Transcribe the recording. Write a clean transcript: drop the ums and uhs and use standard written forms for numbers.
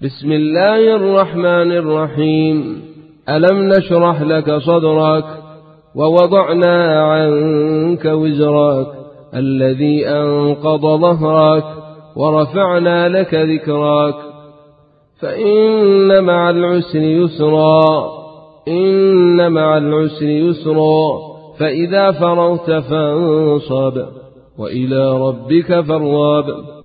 بسم الله الرحمن الرحيم. ألم نشرح لك صدرك ووضعنا عنك وزرك الذي أنقض ظهرك ورفعنا لك ذكرك فإن مع العسر يسرا إن مع العسر يسرا فإذا فرغت فانصب وإلى ربك فارغب.